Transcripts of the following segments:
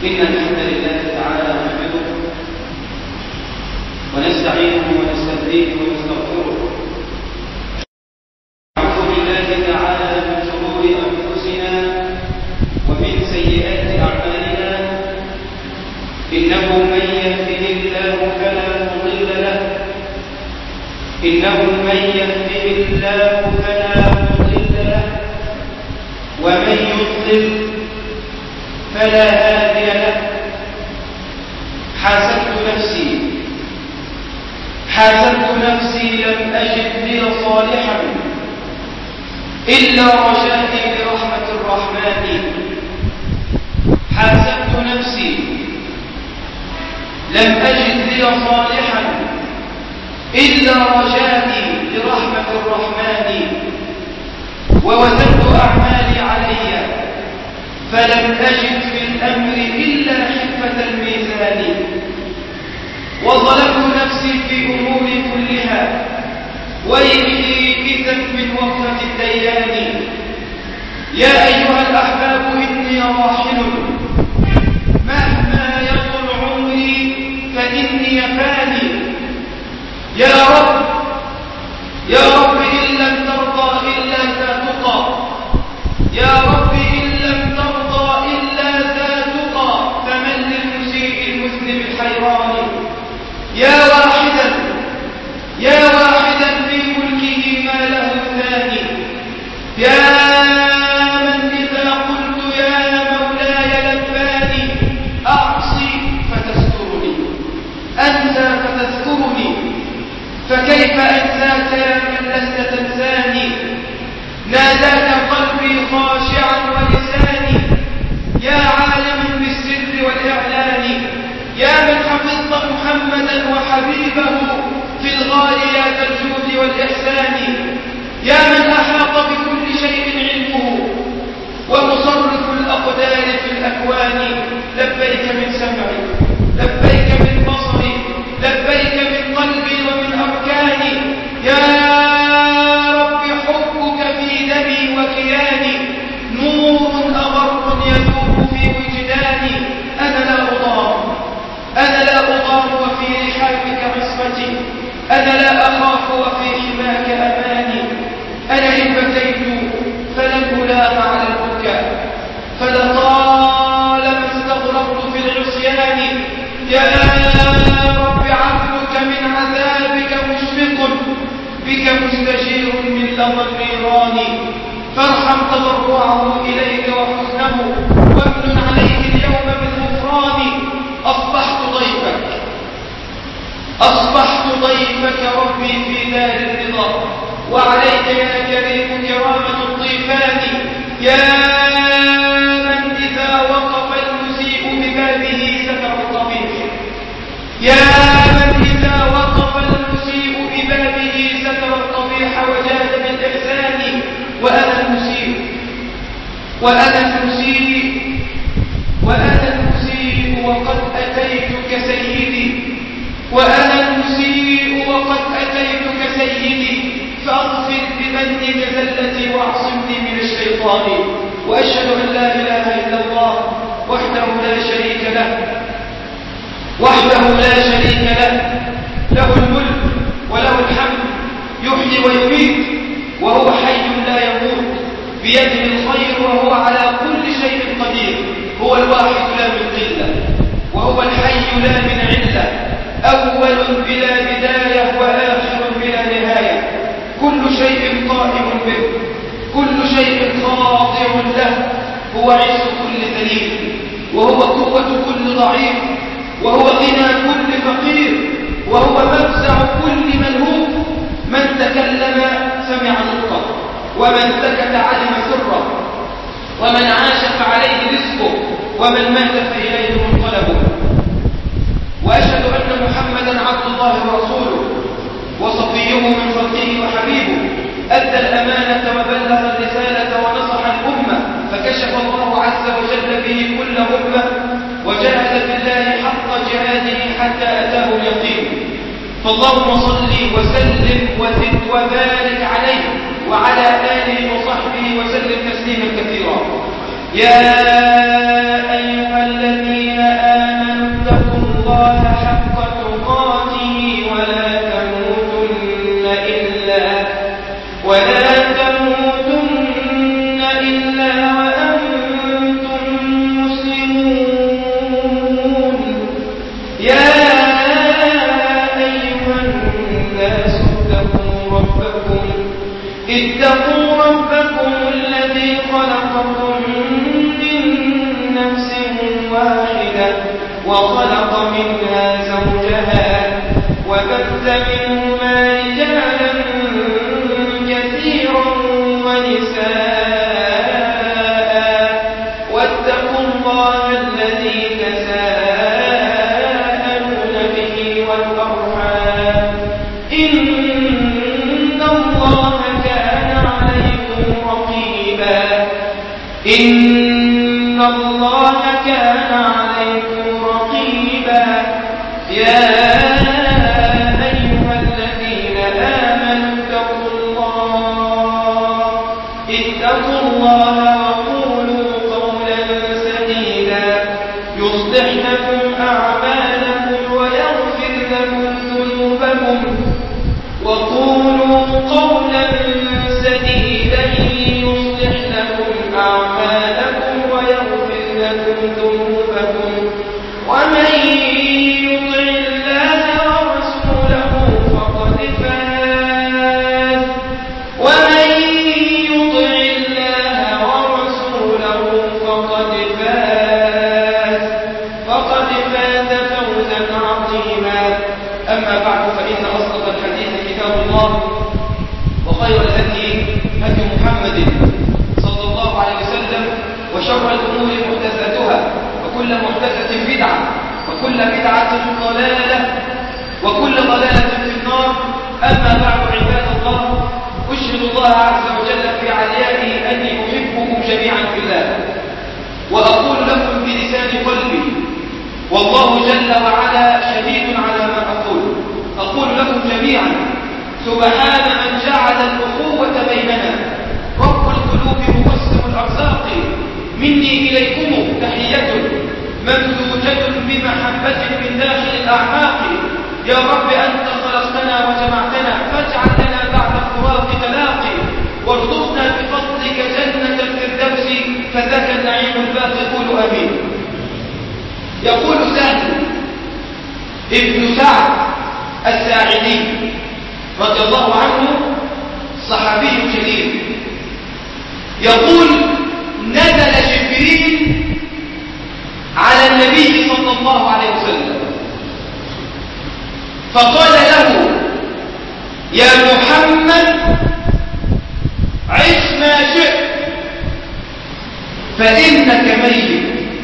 إن الحمد لله تعالى نحمده ونستعينه ونستهديه ونستغفره. نعوذ بالله تعالى من شرور أنفسنا ومن سيئات أعمالنا، إنه من يهده الله فلا مضل له ومن يضلل فلا هادي له. حاسبت نفسي لم أجد لي صالحا إلا رجائي برحمة الرحمن. حاسبت نفسي لم أجد لي صالحا إلا رجائي برحمة الرحمن. ووزنت أعمالي علي فلم أجد في الأمر إلا خفة الميزان. وظلمت نفسي في أموري كلها ويلي إذا من وقفة الديان. يا أيها الأحباب إني راحل مهما يطول عمري فإني فاني. يا رب إن لم ترضى إلا ذا تقى، يا رب إن لم ترضى إلا ذا تقى، فمن للمسيء المذنب الحيران. يا واحدا في ملكه ما له ثاني. يا من إذا قلت يا مولاي لباني. أعصي فتسترني، أنسى فتذكرني، فكيف أنساك يا من لست تنساني. ناداك قلبي خاشعا ولساني، يا عالما بالسر والإعلان. يا من حفظت محمدا وحبيبه في الغاليات الجود والإحسان. يا من أحاط بكل شيء علمه ومصرف الأقدار في الأكوان. لبيك من سمعي، لبيك من بصري، لبيك من قلبي ومن أركاني. يا رب حبك في دمي وكياني، نور أغر يذوب في وجداني. أنا لا أضام وفي رحابك عصمتي، أنا لا أخاف وفي حماك أماني. أنا إن بكيت فلن ألام على البكاء، فلطالما استغرقت في العصيان. يا رب عبدك من عذابك مشفق، بك مستجير من لظى النيران. فارحم تضرعه إليك وحزنه، وامن عليه اليوم بالغفران. أصبحت ضيفك ربي في دار الرضا، وعليك يا كريم كرامة الضيفان. يا من إذا وقف المسيء ببابه ستر القبيح، يا من إذا وقف المسيء ببابه ستر القبيح وجاد بالإحسان. وأنا المسيء وقد أتيتك سيدي، وأنا المسيء وقد أتيتك سيدي، فأغفر بمنك زلتي واعصمني من الشيطان. وأشهد أن لا إله إلا الله وحده لا شريك له، له الملك وله الحمد، يحيي ويميت وهو حي لا يموت، بيده الخير وهو على كل شيء قدير. هو الواحد لا من قلة، وهو الحي لا من علة، أول بلا بداية وآخر بلا نهاية. كل شيء قائم به، كل شيء خاضع له. هو عز كل ذليل، وهو قوة كل ضعيف، وهو غنى كل فقير، وهو مفزع كل منهوب. من تكلم سمع نطقه، ومن سكت علم سره، ومن عاش فعليه رزقه، ومن مات فإليه منقلبه. وأشهد أن محمدا عبد الله ورسوله وصفيه من خلقه وحبيبه، أدى الأمانة وبلغ الرسالة ونصح الأمة، فكشف الله عز وجل به كل أمة، وجاهد في الله حق جهاده حتى أتاه اليقين. فاللهم صل وسلم وزد وبارك عليه وعلى آله وصحبه وسلم تسليما كثيرا. يا أيها الذين وخلق منها زوجها وبث منهما رجالا كثيرا ونساء واتقوا الله الذي تساءلون به والأرحام إن الله كان عليكم رقيبا إن الله كان عليكم رقيبا يا أيها الذين آمنوا اتقوا الله وقولوا قولا سديدا يصلح لكم أعمالكم ويغفر لكم ذنوبكم وقولوا قولا سديدا يصلح لكم أعمالكم ويغفر لكم ذنوبكم ومن يطع الله ورسوله فقد فاز ومن يطع الله ورسوله فقد فاز فوزا عظيما أما بعد فإن أصدق الحديث كتاب الله وخير الهدي هدي محمد صلى الله عليه وسلم وشر الأمور محدثاتها وكل محدثة بدعة وكل بدعة ضلالة وكل ضلالة في النار أما بعد عباد الله أشهد الله عز وجل في عليائه أني أحبكم جميعا في الله وأقول لكم بلسان قلبي والله جل وعلا شهيد على ما أقول لكم جميعا سبحان من جعل الأخوة بيننا رب القلوب مقسم الأرزاق مني إليكم تحية ممزوجة بمحبة من داخل الأعماق يا رب أنت خلقتنا وجمعتنا فاجعل لنا بعد الفراق تلاقي وارزقنا بفضلك جنة الفردوس فذاك النعيم الباقي قول آمين. يقول سهل ابن سعد الساعدي رضي الله عنه صحابي جليل يقول نزل جبريل على النبي صلى الله عليه وسلم فقال له يا محمد عش ما شئت فإنك ميت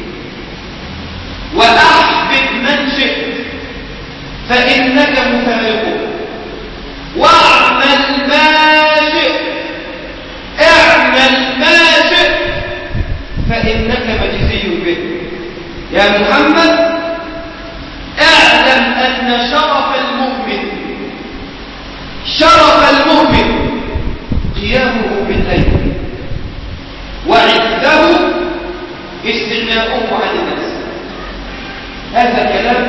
وأحبب من شئت فإنك مفارق واعمل ما شئت اعمل ما شئت فإنك مجزي به يا محمد اعلم أن شرف المؤمن قيامه بالليل وعزه استغناؤه عن الناس. هذا كلام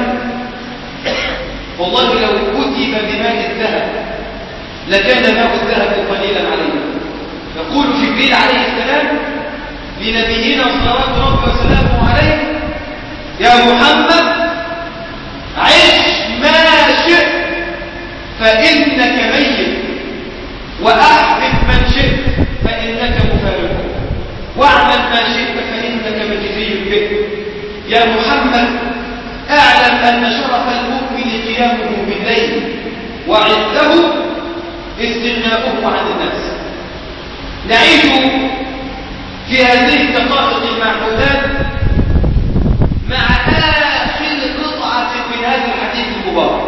والله لو كتب بماء الذهب لكان ماء الذهب قليلا عليه. يقول جبريل عليه السلام لنبينا صلوات ربي وسلامه عليه يا محمد عش ما شئت فإنك ميت وأحبب من شئت فإنك مفارق واعمل ما شئت فإنك مجزي به يا محمد اعلم أن شرف المؤمن قيامه بالليل وعزه استغناؤه عن الناس. نعيش في هذه الدقائق المعدودات مع آخر قطعة من هذا الحديث المبارك.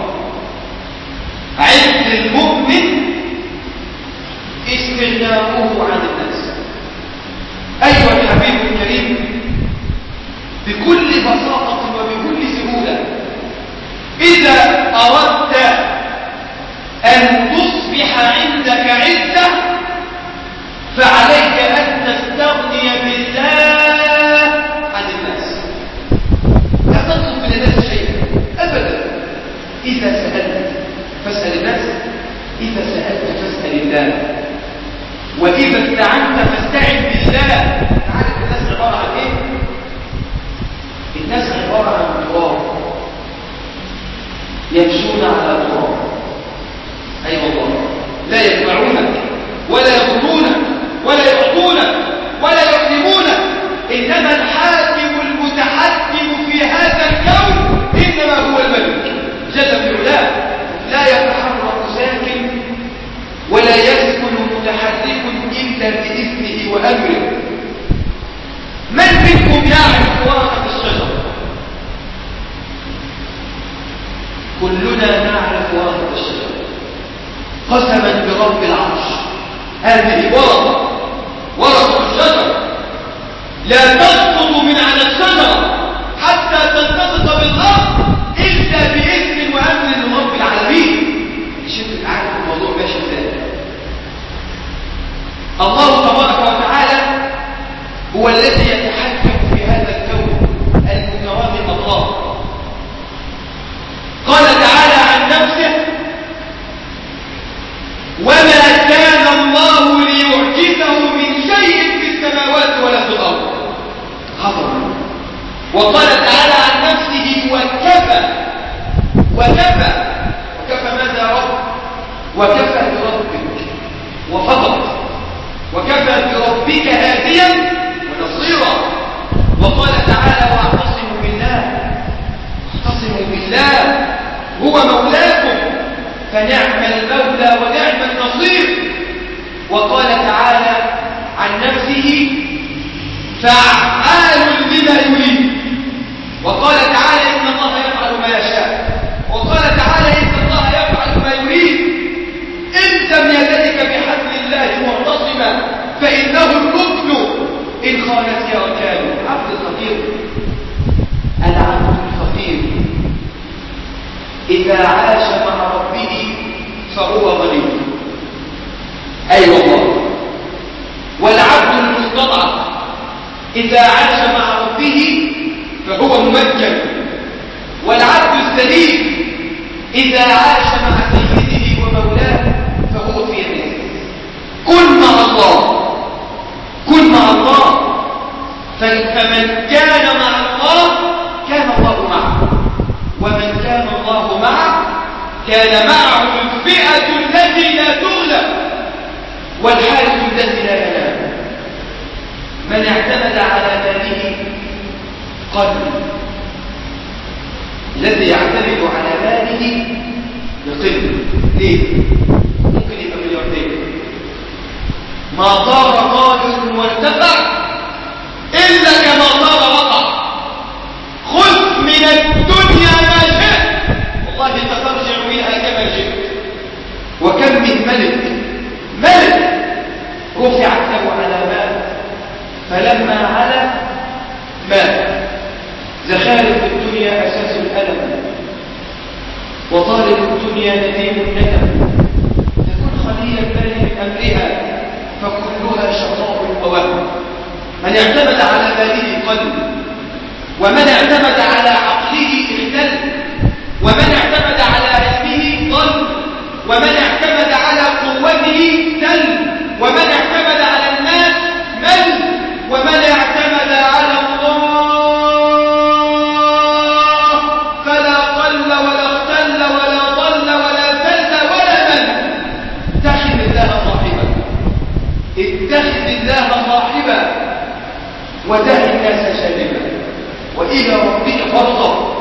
عز المؤمن استغناؤه عن الناس. أيها الحبيب الكريم بكل بساطة وبكل سهولة إذا أردت أن تصبح عندك عزة فعليك أن تستغني بالله عن الناس. لا تطلب من الناس شيئا أبدا. إذا سألت فاسأل الناس، إذا سألت فاسأل الله، وإذا استعنت فاستعن بالله. تعرف الناس عبارة عن إيه؟ الناس عبارة عن تراب يمشون على تراب. أي والله لا يسمعونك ولا يضرونك ولا يعطونك ولا يظلمونك، إنما الحاكم المتحكم في هذا الكون كلنا نعرف ورقة الشجرة. قسما برب العرش هذه ورقة الشجرة لا تسقط من على الشجرة حتى تلتصق بالأرض إلا بإذن وأمن من رب العالمين. عشان تبقى عارف الموضوع ماشي ازاي. الله تبارك وتعالى هو الذي يتحكم في هذا الكون المتوازن. الله قال تعالى عن نفسه: وما كان الله ليعجزه من شيء في السماوات ولا في الأرض. عظمة. وقال تعالى عن نفسه: وكفى ماذا يا رب؟ وكفى بربك وفضل، وكفى بربك هاديا ونصيرا. وقال تعالى: واعتصموا بالله هو مولاكم فنعم المولى ونعم النصير. وقال تعالى عن نفسه: فعال لما يريد. وقال تعالى: إن الله يفعل ما يشاء. وقال تعالى: إن الله يفعل ما يريد. الزم يديك بحبل الله معتصما فإنه الركن إن خانت أركانه. العبد الفقير إذا عاش مع ربه فهو غني. أي والله. والعبد المستضعف إذا عاش مع ربه فهو ممجد. والعبد السليم إذا عاش مع سيده ومولاه فهو في يده. كن مع الله فمن كان مع الله كان الله معه، ومن كان الله معه كان معه الفئة التي لا تغلب والحارس الذي لا ينام. من اعتمد على ماله قل. الذي يعتمد على ماله يقل. ليه؟ ممكن يبقى ملياردير. ما طار قادر وارتفع إلا كما طار وقع. خذ من الدنيا ما شئت والله سترجع منها كما جئت. وكم من ملك رفعت له علامات فلما علا مات. زخارف الدنيا أساس الألم، وطالب الدنيا نديم الندم. تكون خليا بال من أمرها فكلها شقاء ووهم. من اعتمد على ماله قل، ومن اعتمد على عقله اختل، ومن اعتمد على علمه ضل، ومن اعتمد على قوته تل، ومن اعتمد على الناس مل، ومن اعتمد على الله فلا قل ولا اختل ولا ضل ولا زل ولا من. اتخذ الله صاحبا ودع الناس شاربا وإلى ربك فارغب.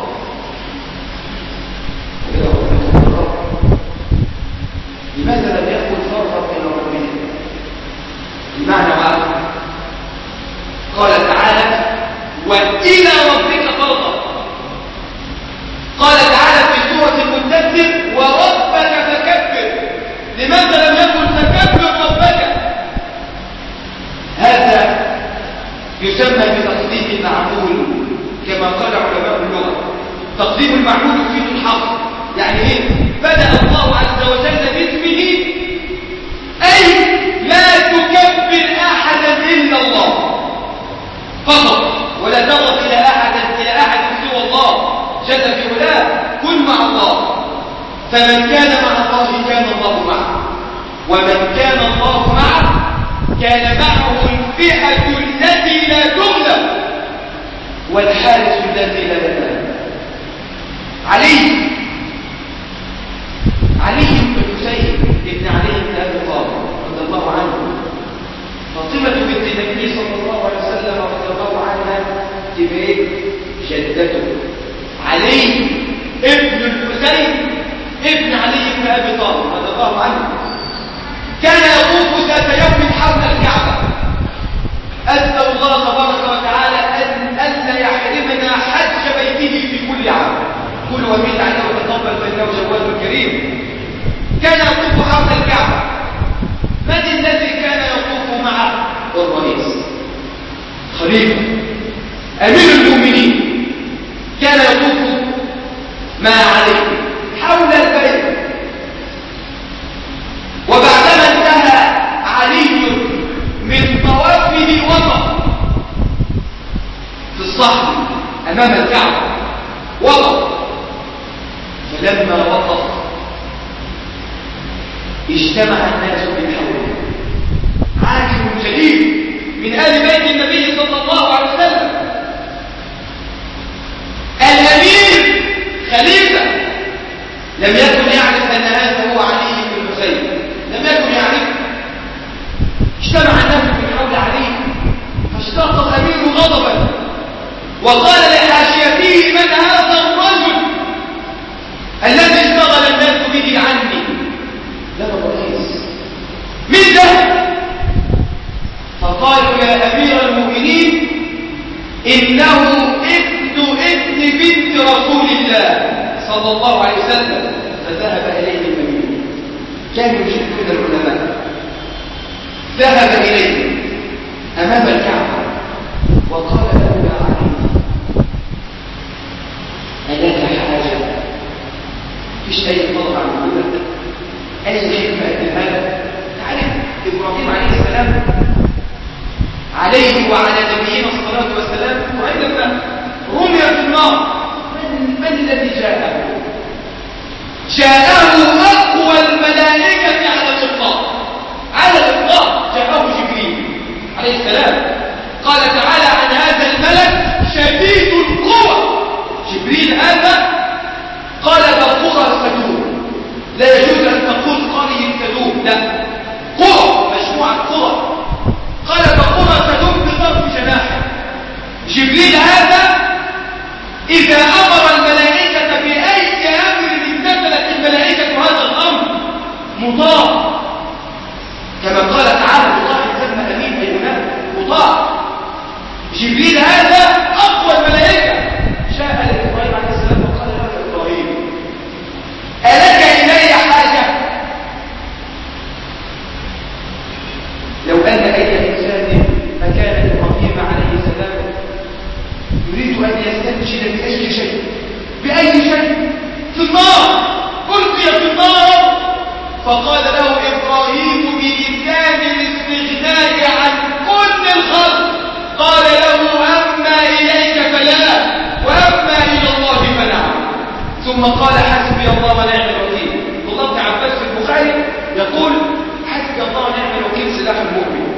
لماذا لم يقل فارغب إلى ربك؟ بمعنى واحد. قال تعالى: وإلى ربك فارغب. قال تعالى في سورة المدثر: وربك فكبر. لماذا لم يقل فكبر ربك؟ هذا يسمى بتقديم المعمول كما قال علماء اللغة. تقديم المعمول يفيد الحصر. يعني ايه؟ بدأ الله عز وجل باسمه، أي لا تكبر أحدا إلا الله فقط، ولا تضف إلى أحد سوى الله جل في علاه. كن مع الله. فمن كان مع الله كان الله معه، ومن كان الله معه كان معه الفئة التي لا تغلب والحارس الذي لا ينام. علي بن حسين بن علي بن أبي طالب رضي الله عنه. فاطمة بنت النبي صلى الله عليه وسلم رضي الله عنها تبقى جدته. علي ابن الحسين ابن علي بن أبي طالب رضي الله عنه كان يطوف ذات يوم حول الكعبة. أسأل الله تبارك وتعالى أن لا يحرمنا حج بيته في كل عام. كل ومن عليه وتقبل حذيفة أمير المؤمنين كان يطوف مع علي حول البيت، وبعدما انتهى علي من طوافه وقف في الصحن أمام الكعبة، وقف. فلما وقف اجتمع الناس من حوله، عاجب شديد من آل بيت النبي صلى الله عليه وسلم، الأمير خليفة لم يكن يعرف أن هذا هو علي بن الحسين، لم يكن يعرف. اجتمع الناس من حول علي فاشتاق الأمير غضبا وقال لحاشيته: من هذا الرجل الذي اشتغل الناس به عني؟ لا الرئيس، من ده؟ فقالوا: يا أمير المؤمنين إنه ابن بنت رسول الله صلى الله عليه وسلم. فذهب إليه الأمير، كانوا يشركون العلماء، ذهب إليه أمام الكعبة وقال له: يا علي ألك حاجة؟ فيش أي طلب عن وجودك، أي خدمة أقدمها؟ تعرف إبراهيم عليه السلام عليه وعلى نبينا الصلاة والسلام وعندما رمي في النار، من الذي جاءه؟ جاءه أقوى الملائكة على الإطلاق، على الإطلاق جاءه جبريل عليه السلام. قال تعالى عن هذا الملك: شديد القوى. جبريل هذا قال: قرى سدوم. لا يجوز أن تقول قرية سدوم، لا، قرى، مجموعة قرى. قال: قرى سدوم بطرف جناحه. جبريل هذا إذا أمر الملائكة بأي أمر امتثلت الملائكة هذا الأمر، مطاع، كما قال تعالى: مطاع ثم أمين، أي مطاع. جبريل هذا أقوى الملائكة. جاء لإبراهيم عليه السلام وقال له: يا إبراهيم ألك إلي حاجة؟ لو أن أي إنسان مكان إبراهيم عليه السلام يريد أن يستنجد بأي شيء، بأي شيء، في النار، ألقي في النار. فقال له إبراهيم بلسان الاستغناء عن كل الخلق، قال له: أما إليك فلا، وأما إلى الله فنعم. ثم قال: حسبي الله ونعم الوكيل. الله بن عباس في البخاري يقول: حسبي الله ونعم الوكيل سلاح المؤمن.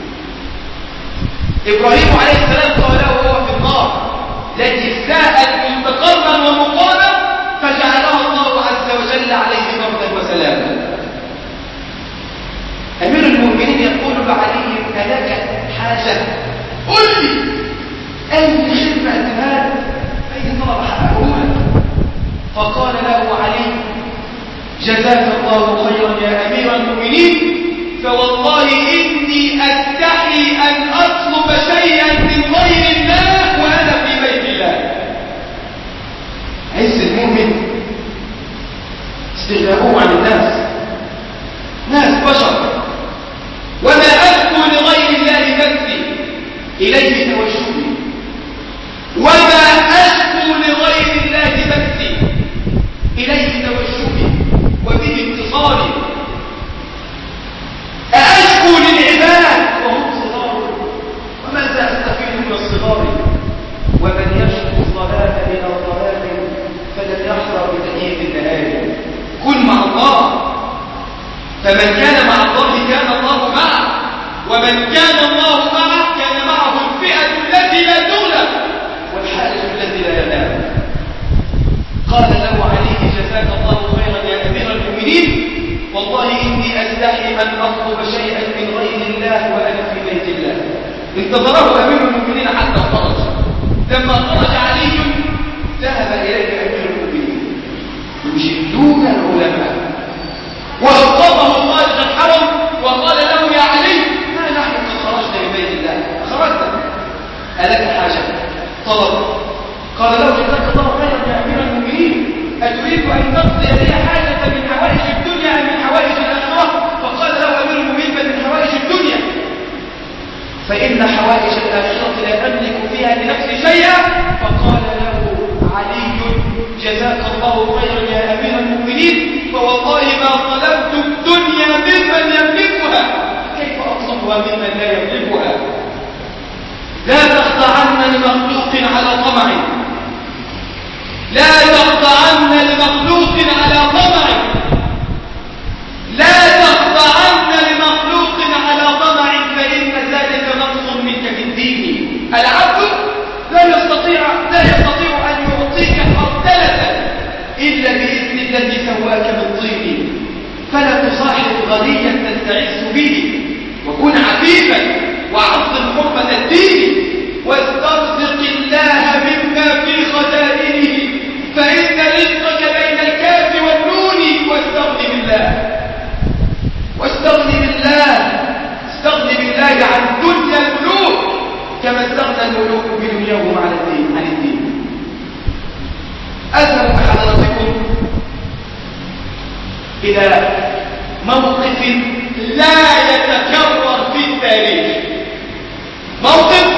إبراهيم عليه السلام قال له وهو في النار التي ساءت مستقرا ومقاما، فجعلها الله عز وجل عليه بردا وسلاما. أمير المؤمنين يقول لعلي: ألك حاجة؟ قل لي أي خدمة أتمال، أي طلب حققولك. فقال له علي: جزاك الله خيرا يا أمير المؤمنين، فوالله إني أستحي أن أطلب شيئا من غير الله وأنا في بيت الله. عز المؤمن استغناؤه عن الناس، ناس بشر، وما أشكو لغير الله نفسي إليه توجهي، وما أشكو لغير الله نفسي إليه توجهي وبه اتصالي. أشكو للعباد وهم صغار، وماذا أستفيد من الصغار؟ ومن يشكو الصلاة إلى ضلال فلن يحظى بتحية النهار. كن مع الله، فمن كان مع الله كان الله معه، ومن كان الله معه كان معه الفئة التي لا تغلب والحارس الذي لا ينام. قال له عليه: جزاك الله خيرا يا أمير المؤمنين، والله إني أستحي أن أطلب شيئا من غير الله وأنا في بيت الله. انتظره أمير المؤمنين حتى خرج. لما خرج علي ذهب إليه أمير المؤمنين يجلون العلماء، وأوقفه خارج الحرم وقال له: يا علي، ما نحن قد خرجنا من بيت الله، خرجت، ألك حاجة؟ طلب. قال له: جزاك الله خيرا يا أمير المؤمنين، أتريد أن تقضي لي حاجة من حوائج الدنيا أم من حوائج الآخرة؟ فقال له أمير المؤمنين: بل من حوائج الدنيا، فإن حوائج الآخرة لا أملك فيها لنفسي شيئا. فقال له علي جزاك الله خيرا يا أمير المؤمنين، فوالله ما طلبت الدنيا ممن يملكها، كيف أطلبها ممن لا يملكها؟ لا تخضعن لمخلوق على طمع، لا تخضعن لمخلوق على طمع، لا تخضعن لمخلوق على طمع، فإن ذلك نقص منك في الدين. العبد لا يستطيع أن يعطيك خردلة إلا بإذن الذي سواك من طين. فلا تصاحب غنيا تستعز به، وكن عفيفا وعظم حرمة الدين، واسترزق الله مما في خزائنه، فإن رزقك بين الكاف والنون. واستغن بالله، واستغن بالله، استغن بالله عن دنيا الملوك كما استغنى الملوك بدنياهم عن الدين. أذهب بحضراتكم إلى موقف لا يتكرر في التاريخ، موقف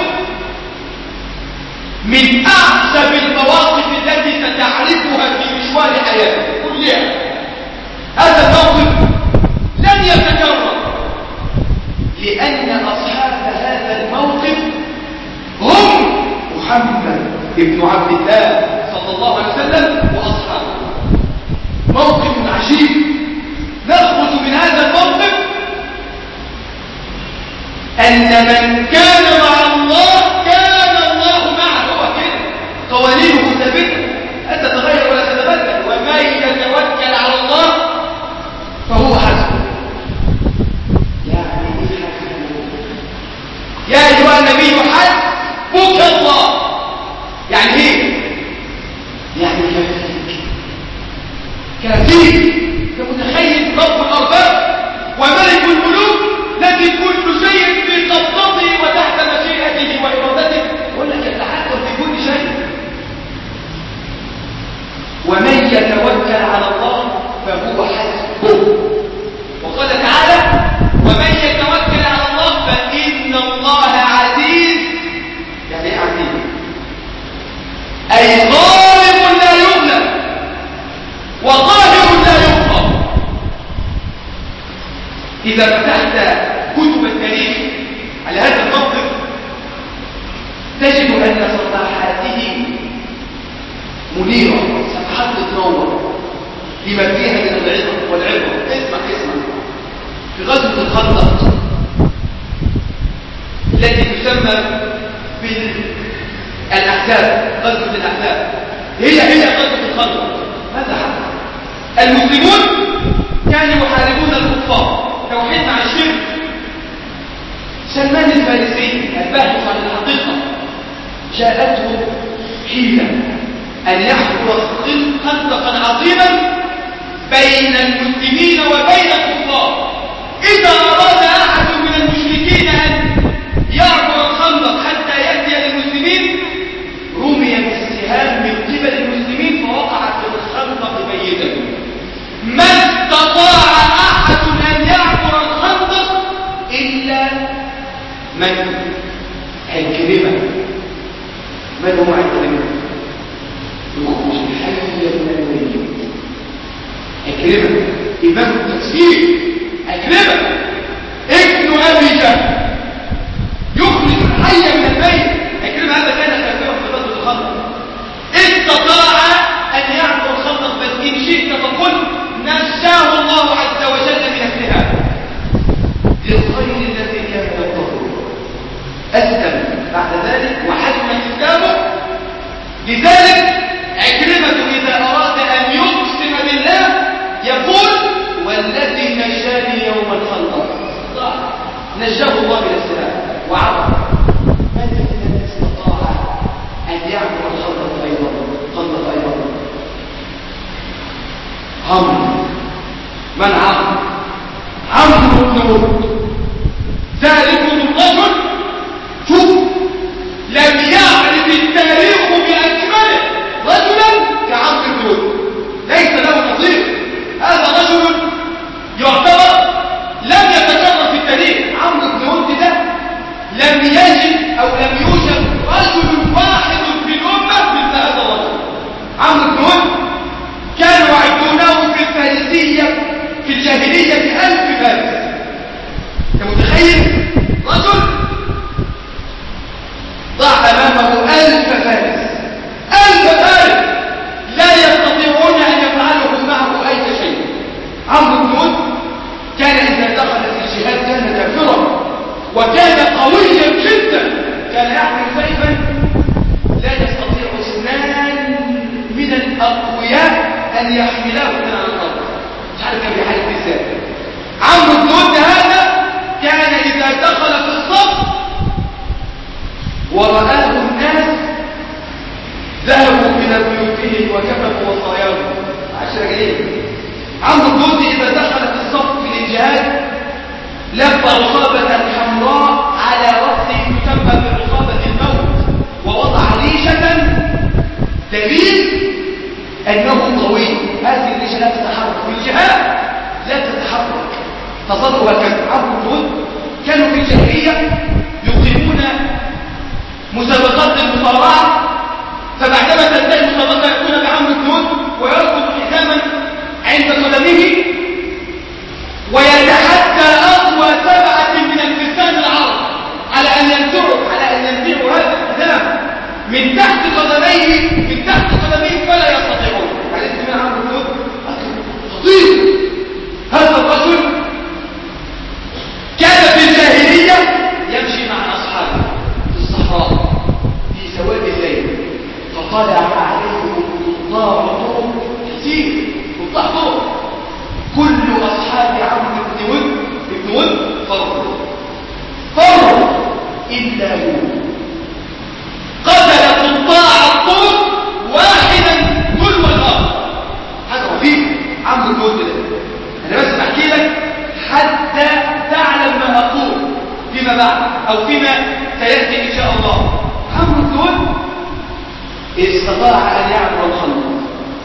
من أعجب المواقف التي ستعرفها في مشوار حياتك كلها. هذا الموقف لن يتكرر، لأن أصحاب هذا الموقف هم محمد بن عبد الله صلى الله عليه وسلم وأصحابه. موقف عجيب، نخرج من هذا الموقف أن من كان مع الله كان الله معه. هو كده، قوانينه ثابتة لا تتغير ولا تتبدل. ومن يتوكل على الله فهو حسبه. يعني ايه حسبه؟ يا أيها النبي حسبك الله. يعني ايه؟ يعني كافيك، كمتخيل رب الأرباب وملك الملوك الذي كل شيء في قبضته وتحت مشيئته وإرادته، يقول لك يتحكم في كل شيء. ومن يتوكل على الله فهو حسبه. وقال تعالى ومن يتوكل على الله فإن الله عزيز. يعني ايه عزيز؟ أي غالب لا يغلب وقاهر لا يقهر. إذا فتحت كتب التاريخ على هذا الموقف تجد أن صفحاته منيرة، صفحات تتنور لما فيها من العظة والعبرة. اسمع في غزوة الخندق التي تسمى بالأحزاب، غزوة الأحزاب هي غزوة الخندق. ماذا حدث؟ المسلمون كانوا يحاربون الكفار، توحيد مع الشرك. سلمان الفارسي الباحث عن الحقيقة جاءته حيلة أن يحفر خندقا عظيما بين المسلمين وبين الكفار. إذا أراد أحد من المشركين أن يعبر الخندق حتى يأتي للمسلمين رمي بالسهام من قبل المسلمين فوقعت في الخندق ميتا. ما استطاع أحد أن يعبر الخندق إلا من عكرمة. من هو عكرمة؟ يخرج الحي من الميت. عكرمة إمام التفسير، عكرمة ابن أبي جهل يخرج الحي من الميت. عكرمة هذا كان كافرا في غزوة الخندق، استطاع أن يعبر الخندق، بس إن شئت فقل نجاه الله عز وجل من السهام للخير الذي كان يطلبه. أسلم بعد ذلك وحسن إسلامه. لذلك عكرمة إذا أراد أن يقسم بالله يقول والذي نجاني يوم الخندق نجاه الله من السهام وعبر. من الذي استطاع أن يعبر الخندق أيضا؟ عمرو. من عمرو؟ عمرو بن مرد. ذلكم الرجل شوف لم يعرف التاريخ بأكمله رجلا كعمرو بن مرد، ليس له نظير. هذا رجل يعتبر لم يتكرر في التاريخ. عمرو بن مرد ده لم يجد أو لم يوجد الأقوياء أن يحمله من على الأرض. مش عارف كان بيحارب ازاي. عمرو بن ود هذا كان إذا دخل في الصف ورآه الناس ذهبوا إلى بيوتهم وكففوا وصاياهم. 10 جنيه. عمرو بن ود إذا دخل في الصف في الجهاد لف رقابة حمراء على رأسه تسمى برقابة الموت، ووضع ريشة دليل أنه قوي. هذه الريشة لا تتحرك في الجهاد، لا تتحرك. تصروا هكذا. عمرو بن ود كانوا في الجاهلية يقيمون مسابقات للمصارعة، فبعدما تنتهي المسابقة يكون بعمرو بن ود ويركض حزاما عند قدمه ويتحدى أقوى 7 من الفرسان العرب على أن ينزعوا هذا الحزام من تحت قدميه فلا يستطيعون. يعني اسمه عمرو بن ود خطير. هذا الرجل كان في الجاهلية يمشي مع أصحابه في الصحراء في سواد الليل، فطلع عليهم قطاع طرق كثير، قطاع طرق. كل أصحاب عمرو بن ود فروا إلا يوم قتل قطاع الطرق واحدا تلو الأرض. هذا رهيب عمرو بن ود ده. أنا بس بحكي لك حتى تعلم ما أقول فيما بعد أو فيما سيأتي إن شاء الله. عمرو بن ود استطاع أن يعبر الخندق،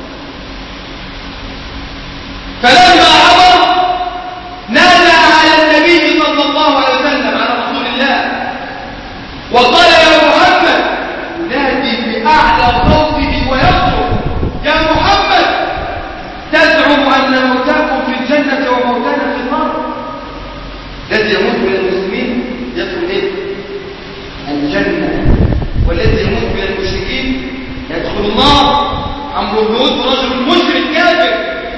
فلما عبر نادى على النبي صلى الله عليه وسلم، على رسول الله، وقال يا محمد، نادي بأعلى صوته ويصرخ يا محمد، تزعم أن موتاكم في الجنة وموتانا في النار؟ الذي يموت من المسلمين يدخل إيه؟ الجنة، والذي يموت من المشركين يدخل النار. عمرو بن ود رجل مشرك كافر،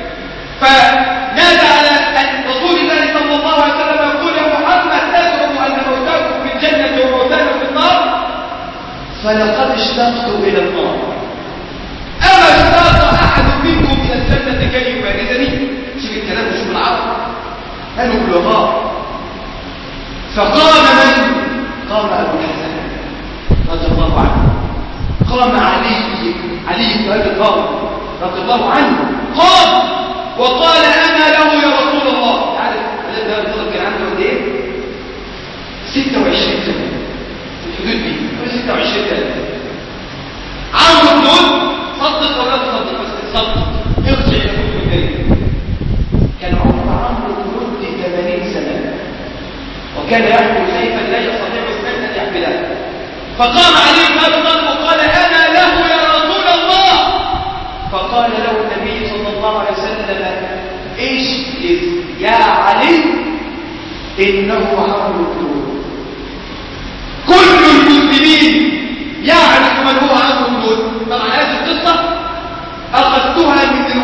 فنادى على رسول الله صلى الله عليه وسلم يقول يا محمد، تزعم أن موتاكم في الجنة وموتانا في النار؟ فلقد اشتقت إلى النار، أما اشتاق أحد منكم إلى الجنة كي يبارزني؟ شوف الكلام وشوف العرض. قالوا بالوضاء. فقام من؟ قام أبو الحسن رضي الله عنه، قام علي بن أبي طالب رضي الله عنه، قام وقال أنا له يا رسول الله. تعرف علي بن أبي طالب كان عنده قد إيه؟ 26 سنة في الحدود دي، 26 سنة. عمرو بن ود صدق ولا تصدق؟ بس صدق، ارجع إلى كتب التاريخ. كان عمرو بن ود 80 سنة، وكان يحمل سيفا لا يستطيع الإنسان أن يحمله. فقام علي بن أبي طالب وقال أنا له يا رسول الله. فقال له النبي صلى الله عليه وسلم اجلس يا علي إنه عمرو بن ود. كل المسلمين يعرف من هو عمرو بن ود. طبعا هذه القصة أخذتها من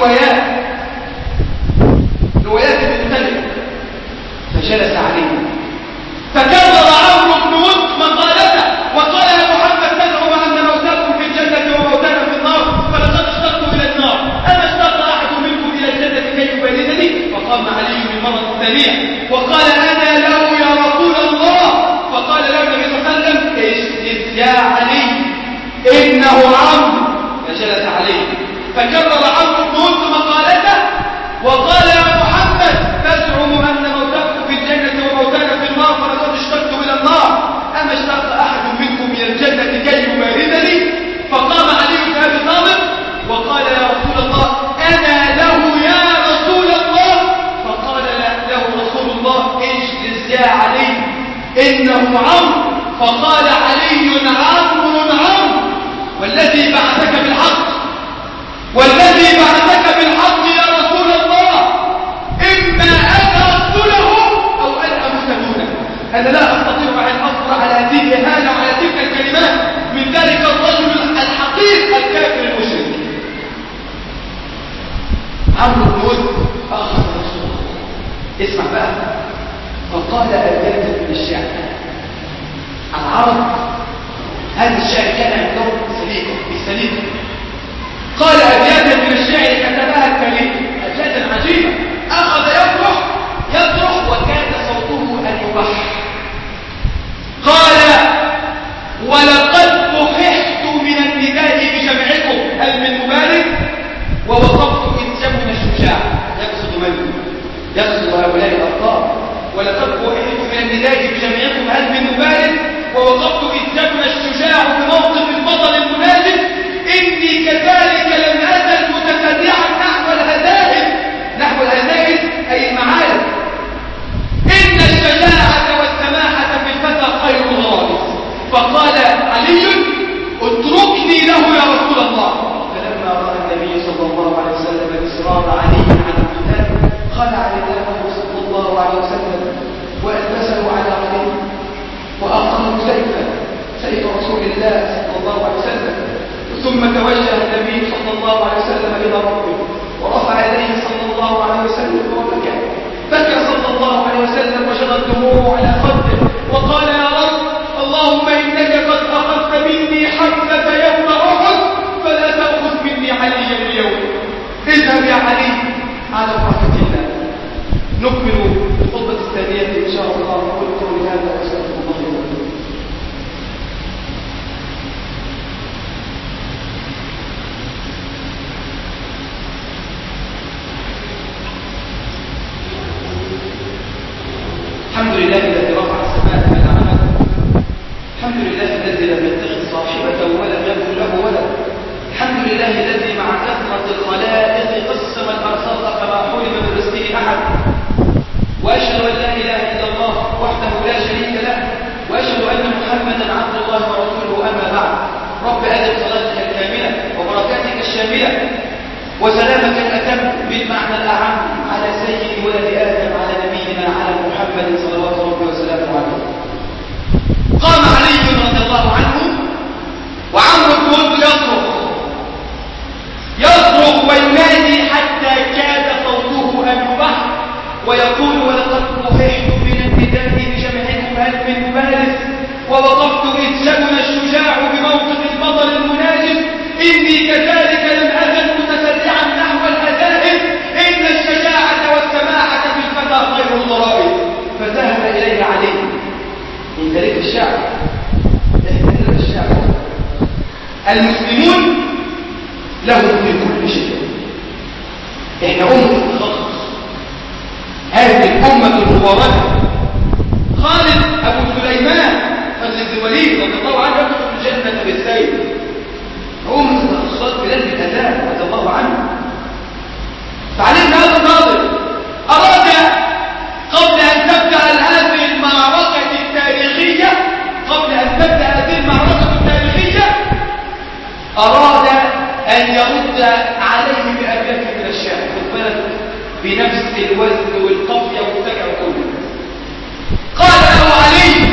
روايات مختلفة. فجلس عليه فكرر عمرو بن ود مقالته وقال يا محمد، تزعم أن موتاكم في الجنة وموتانا في النار، فلقد اشتقت إلى النار، أما اشتاق أحد منكم إلى الجنة كي يبارزني؟ فقام علي بالمرة الثانية وقال أنا له يا رسول الله. فقال له النبي صلى الله عليه وسلم اجلس يا علي إنه عمرو. فجلس عليه فكرر عمرو بن ود مقالته وقال يا محمد، تزعم أن موتاكم في الجنة وموتانا في النار، فلقد اشتقت إلى النار، أما اشتاق أحد منكم إلى الجنة كي يبارزني؟ فقام علي بن أبي طالب وقال يا رسول الله أنا له يا رسول الله. فقال له رسول الله اجلس يا علي إنه عمرو. فقال علي عمرو والذي بعثك بالحق يا رسول الله، إما أن أقتله أو أن أموت دونه. أنا لا أستطيع أن أصبر على هذه الإهانة وعلى تلك الكلمات من ذلك الرجل الحقير الكافر المشرك. عمرو بن ود أخذ رسول الله. اسمع بقى. فقال أبيات من الشعر. العرب هذا الشعر كان عندهم سليقة. قال أبيات صلى الله عليه وسلم إلى ربه ورفع يديه صلى الله عليه وسلم وبكى. بكى صلى الله عليه وسلم وشغل دموعه على خده وقال يا رب اللهم إنك قد أخذت مني حملة يوم أحد فلا تأخذ مني عليا اليوم. اذهب يا علي على بركة الله. نكمل الخطبة الثانية إن شاء الله. أقول قولي هذا وأستغفر الله لي ولكم. الحمد لله الذي رفع السماء فجعلها. الحمد لله الذي لم يتخذ صاحبة ولم يكن له ولد. الحمد لله الذي مع كثرة الخلائق قسم الأرزاق فما حرم من رزقه أحد. وأشهد أن لا إله إلا الله وحده لا شريك له وأشهد أن محمدا عبد الله ورسوله. أما بعد، رب أدم صلاتك الكاملة وبركاتك الشاملة وسلامك الأتم بالمعنى الأعم على سيد ولد آدم على نبينا على محمد صلوات ربي وسلامه عليه. قام علي رضي الله عنه وعمرو بن وهب يصرخ وينادي حتى كاد صوته أن يبح ويقول ولقد أفحت من النداء بجمعكم هل من مبارس ووقفت إذ شبن الشجاع بموقف البطل المناجم إني كذلك لم أزل متسرعا نحو الأدائم إن الشجاعة والسماحة في الفتى خير الضرائب. فذهب إليه علي من ذلك الشعب. احتمل الشعب المسلمون لهم في كل شيء. احنا أمة الخلق، هذه الأمة المباركة. خالد أبو سليمان خالد بن الوليد رضي الله عنه يدخل الجنة بالسيف. أمة الخلق بلاد الأذان رضي الله عنه. فعلي بن أبي طالب أراد قبل أن تبدأ هذه المعركة التاريخية أراد أن يرد عليه بأبيات من الشعر بنفس الوزن والقافية والتجع كله. قال له علي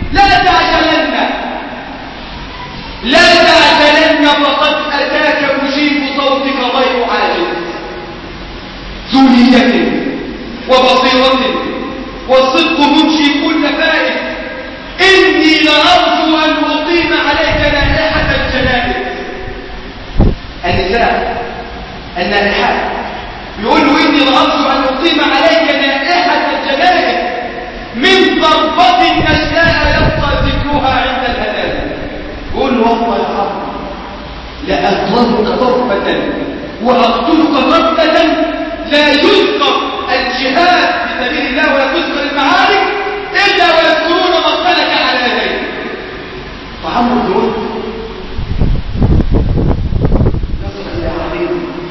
لا تعجلن فقد أتاك مجيب صوتك غير عاجل ذو نية وبصيرة والصدق منشي كل فائد. إني لأرجو أن أقيم عليك نائحة الجنائز. النساء النائحات يقول له إني لأرجو أن أقيم عليك نائحة الجنائز من ضربة نشلاء يبقى ذكرها عند الأذان. يقول له والله يا رب لأضربك ضربة وأقتلك ضربة لا يذكر الجهاد في سبيل الله ولا تذكر المعارك إلا ويذكرون مقتلك على يديه. فعمرو بن وهب نظر إلى علي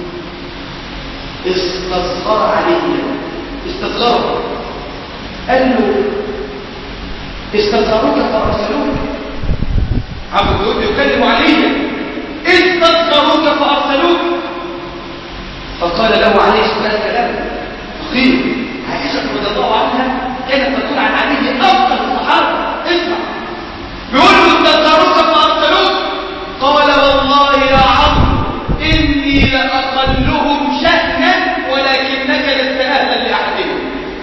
استصغر عليه استصغره قال له استصغروك فأرسلوك. عمرو بن وهب يكلم عليا استصغروك فأرسلوك. فقال له عليه السلام كلام أخير. عائشة رضي الله عنها كانت تقول عن علي أفضل الصحابة. اسمع بيقول له استصغروك فأرسلوك. قال والله يا عمرو إني لأقلهم شأنا ولكنك لست أهلا لأحدهم.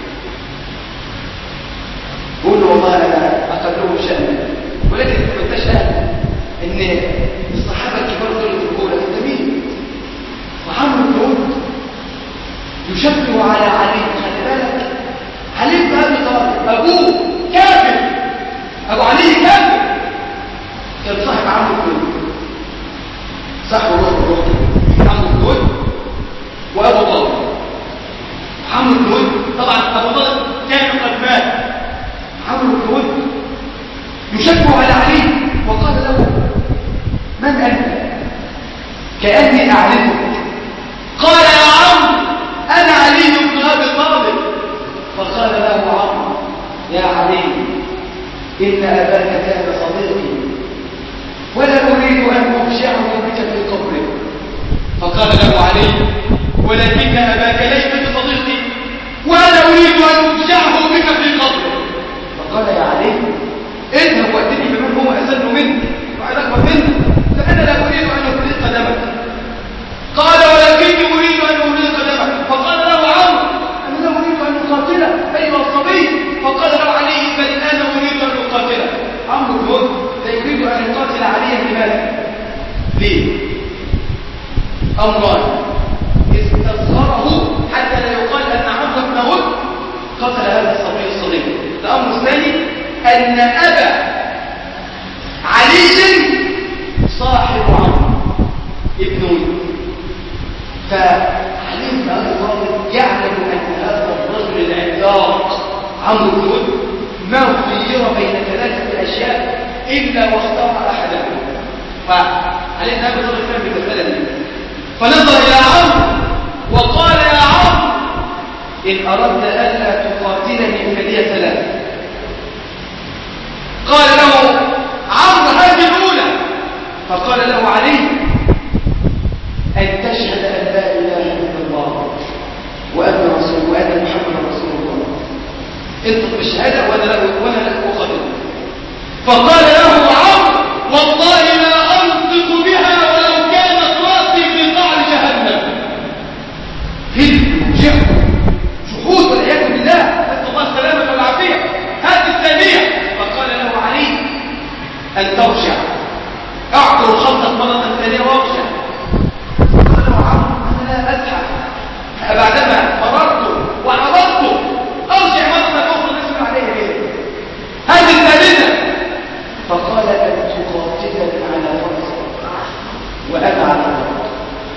بيقول له والله أنا أقلهم شأنا ولكن ما كنتش أهلا إن الصحابة الكبار دول يقولوا أنت مين؟ وعمرو بن وهب يشبه على علي. خلي بالك علي بن ابي طالب ابوه كافر، ابو علي كافر، كان صاحب عمرو بن وهب صاحب الروح عمرو بن وهب وابو طالب. عمرو بن وهب طبعا ابو طالب كان قد مات. عمرو بن وهب يشبه على علي وقال له من انت؟ كاني اعرفك. قال يا عمرو أنا علي بن أبي طالب. فقال له عمرو يا علي إن أباك كان صديقي ولا أريد أن أفشعه بك في قبرك. فقال له علي ولكن أباك ليس بصديقي وأنا أريد أن أفشعه بك في قبرك. فقال يا علي اذهب وأتني بمن هو أسن منك وأكبر منك فأنا لا أريد أن أفرق دمك. أمران استصغره حتى لا يقال أن عمرو بن غد قتل هذا الصبي الصغير. الأمر الثاني أن أبا علي صاحب عمرو ابن ود، فعلي بن أبي طالب يعلم أن هذا الرجل العملاق عمرو بن ود ما خير بين ثلاثة أشياء إلا واختار أحدهم. فعلي بن أبي طالب كان بالمسألة دي، فنظر إلى عمرو وقال يا عمرو إن أردت ألا تقاتلني فلي ثلاث. قال له عمرو هذه الأولى، فقال له علي أن تشهد أن لا إله إلا الله وأن محمد رسول الله، انطق بالشهادة وأنا لا أقاتل. فقال له عمرو والله لا أنطق بها ولو كانت رأسي في قعر جهنم. شهود والعياذ بالله، نسأل الله السلامة والعافية. هذه الثانية. فقال له علي أن ترجع، أعطر الخلطة مرة ثانية وارجع. قال له عمرو أنا لا أضحك، بعدما مررت وعرضت أرجع مرة أخرى نسمع عليها ليه. هذه الثالثة. فقال أن تقاتلني على رأسي وأنا على رأسي.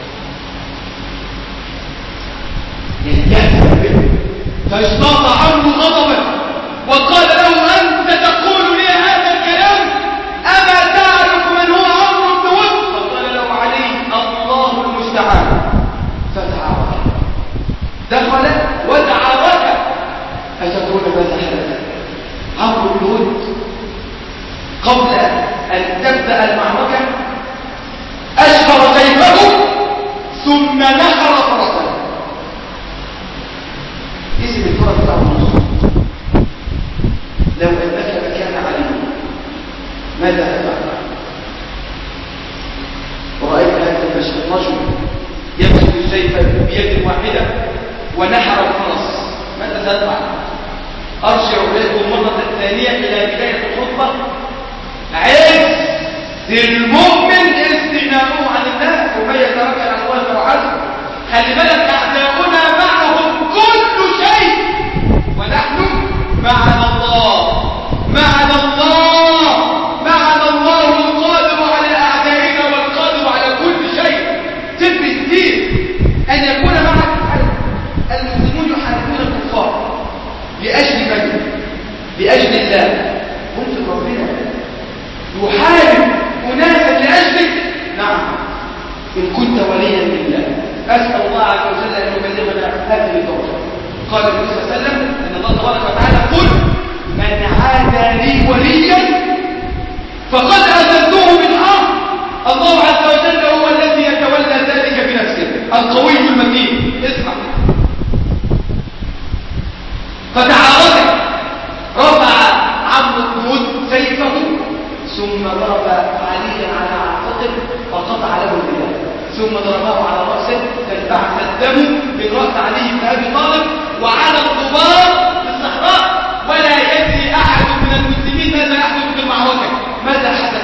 فاشتاط عمرو غضبا وقال له أنت تقول لي هذا الكلام أما تعرف من هو عمرو بن ود؟ فقال له علي الله المستعان. فتعارك، دخل وتعارك. أتقول ماذا حدث؟ عمرو بن ود قبل أن تبدأ المعركة أشهر سيفه ثم نحر فرسه. اسم الفرس بتاع النصر. لو أنك مكان علي ماذا تفعل؟ ورأيت هذا المشهد، رجل يمسك السيف بيد واحدة ونحر الفرس، ماذا تفعل؟ أرجع إليكم مرة ثانية إلى بداية الخطبة. عز المؤمن استغناؤه عن الناس وما يتوكل على الله وعزه. خلي بالك أعداؤنا معهم كل شيء ونحن معنا الله، معنا الله، معنا الله القادر على أعدائنا والقادر على كل شيء. تثبت الدين أن يكون معك المسلمون يحاربون الكفار لأجل من؟ لأجل الله. ممكن ربنا يحارب أناسا لأجلك؟ نعم إن كنت وليا لله. أسأل الله عز وجل أن يبلغنا هذه الدرجة. قال النبي صلى الله عليه وسلم أن الله تبارك وتعالى قل من عادى لي وليا فقد آذنته بالحرب. الله عز وجل هو الذي يتولى ذلك بنفسه القوي المتين. اسمع. فتعارض، رفع عمرو بن ود سيفه ثم ضرب عليا على عاتقه فقطع له اليد، ثم ضربه على رأسه فانبعث الدم من رأس علي بن أبي طالب وعلى الغبار في الصحراء. ولا يدري أحد من المسلمين ماذا يحدث في المعركة. ماذا حدث؟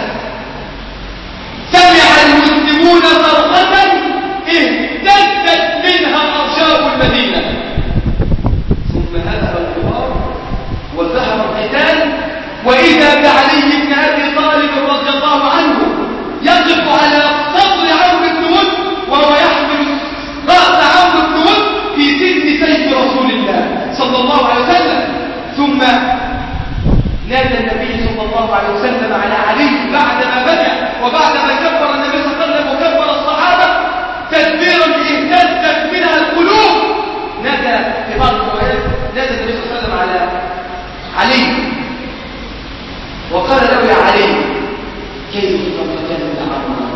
سمع المسلمون صرخة اهتزت منها أرجاء المدينة، ثم هدأ الغبار وذهب القتال. وإذا بعلي بن أبي طالب رضي الله عنه يقف على صدر عمرو بن ود وهو يحمل رأس عمرو بن ود في سن سيف رسول الله صلى الله عليه وسلم. ثم نادى النبي صلى الله عليه وسلم على علي بعدما بدأ وبعدما كبر النبي صلى الله عليه وسلم وكبر الصحابة تكبيرا اهتزت منها القلوب. نادى في بعض الروايات نادى النبي صلى الله عليه وسلم على علي وقال له يا علي كيف قتلت عمرو؟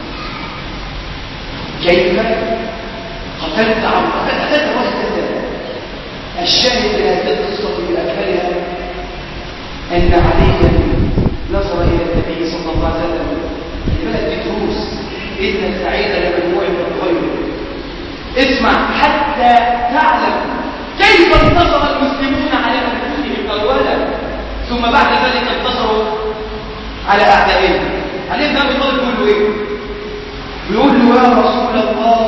كيف قتلت عمرو؟ قتلت رجلا. الشاهد في هذه القصة بأكملها أن عليا نظر إلى النبي صلى الله عليه وسلم لبلد دروس إن السعيد لمنوع من غيره. اسمع حتى تعلم كيف انتصر المسلمون على أنفسهم أولا ثم بعد ذلك انتصروا على أعدائهم. علي بن أبي طالب يقول له إيه؟ يقول له يا رسول الله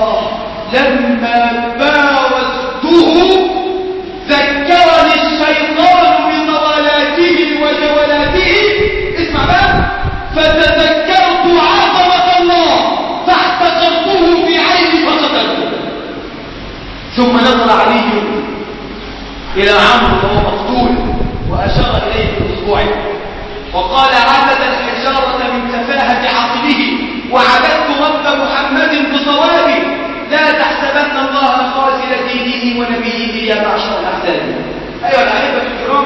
ثم نظر علي إلى عمرو وهو مقتول وأشار إليه بإصبعه وقال عبد الحجارة من تفاهة عقله وعبدت رب محمد بصوابه لا تحسبن الله خاسر دينه ونبيه يا معشر الأحزاب. أيها الأحبة الكرام،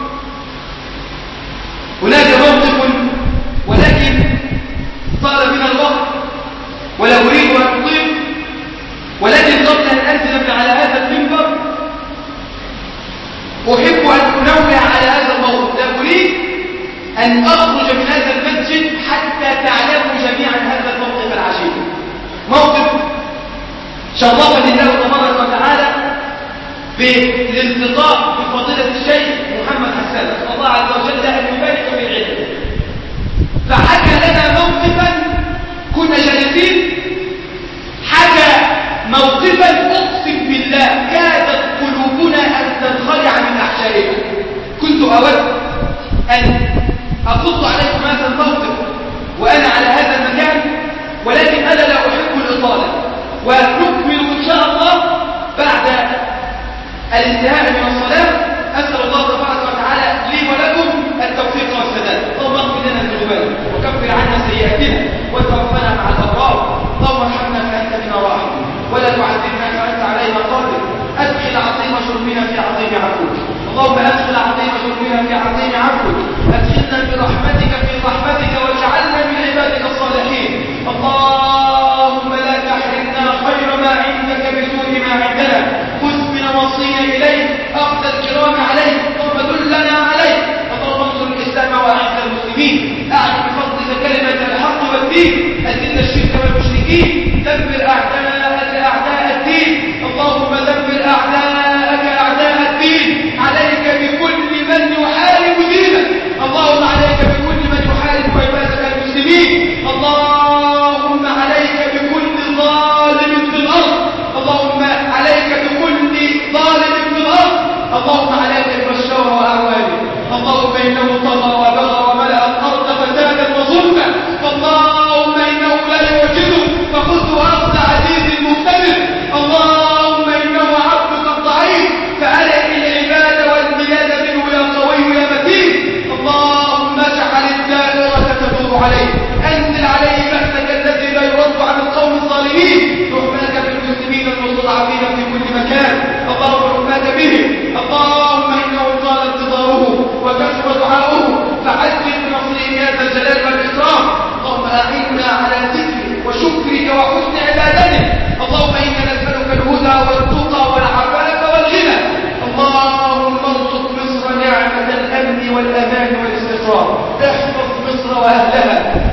هناك موقف ولكن طال بنا الوقت ولا أريد أن أطيل، ولكن قبل أن أنزل من على هذا المنبر أحب أن أنوه على هذا الموضوع. لا أريد أن أخرج من هذا المسجد حتى تعلموا جميعا هذا الموقف العجيب. موقف شرفني الله تبارك وتعالى بالالتقاء بفضيلة الشيخ محمد حسان، نسأل الله عز وجل أن يبارك في علمه. فحكى لنا موقفا كنا جالسين، حكى موقفا أقسم بالله كادت قلوبنا أن تنخلع من أحشائنا. كنت أود أن أقص عليكم هذا الموقف وأنا على هذا المكان، ولكن أنا لا أحب الإطالة، ونكمل إن شاء الله بعد الانتهاء من الصلاة. أسأل الله تبارك وتعالى لي ولكم التوفيق والسداد. اللهم اغفر لنا ذنوبنا وكفر عنا سيئاتنا وتوفنا مع الأبرار. اللهم ارحمنا فأنت بنا راحم ولا تعذبنا فأنت علينا قادر. أدخل عظيم شربنا في عظيم عفوك. اللهم أدخل عظيم شربنا في عظيم عفوك. أدخلنا برحمتك في رحمتك واجعلنا من عبادك الصالحين. اللهم لا تحرمنا خير ما عندك بسوء ما عندنا. خذ بنواصينا إليك أخذ الكرام عليك. اللهم دلنا عليك. اللهم انصر الإسلام وأعز المسلمين. أعد بفضلك كلمة الحق والدين. أذل الشرك والمشركين. دمر أعداءك أعداء الدين. اللهم دمر أعداءك أعداء الدين. عليك بكل من يحارب دينك. اللهم عليك بكل من يحارب عبادك المسلمين. اللهم عليك بكل ظالم في الأرض. اللهم عليك بكل ظالم في الأرض. اللهم عليك ببشار وأعوانه. اللهم إنه طغى وبغى وملأ الأرض فسادا وظلما. اللهم إنه لا يوجده فخذه أخذ عزيز مقتدر. اللهم إنه عبدك الضعيف فألئ العباد والبلاد منه يا قوي يا متين. اللهم اجعل الدائرة تدور عليه. أنزل عليه بأسك الذي لا يرد عن القوم الظالمين. رحمك بالمسلمين المستضعفين في كل مكان. اللهم رحمك بهم. اللهم إنه طال انتظاره وكثر دعاؤه فعجل بنصره يا ذا الجلال والإكرام. اللهم أعنا على ذكرك وشكرك وحسن عبادتك. اللهم إنا نسألك الهدى والتقى والعفاف والغنى. اللهم ارزق مصر نعمة الأمن والأمان والاستقرار. احفظ مصر وأهلها